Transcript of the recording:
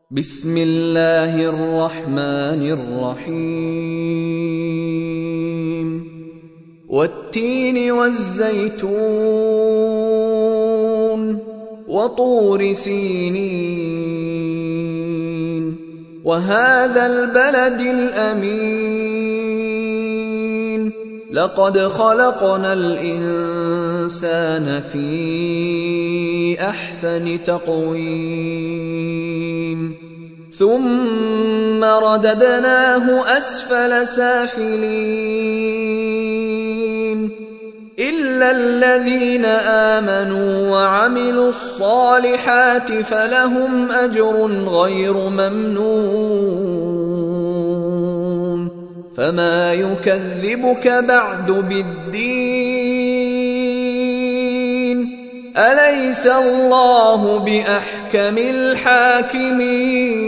بسم الله الرحمن الرحيم والتين والزيتون وطور سينين وهذا البلد الأمين لقد خلقنا الإنسان في أحسن تقويم ثم رددناه أسفل سافلين إلا الذين آمنوا وعملوا الصالحات فلهم أجر غير ممنون فما يكذبك بعد بالدين أليس الله بأحكم الحاكمين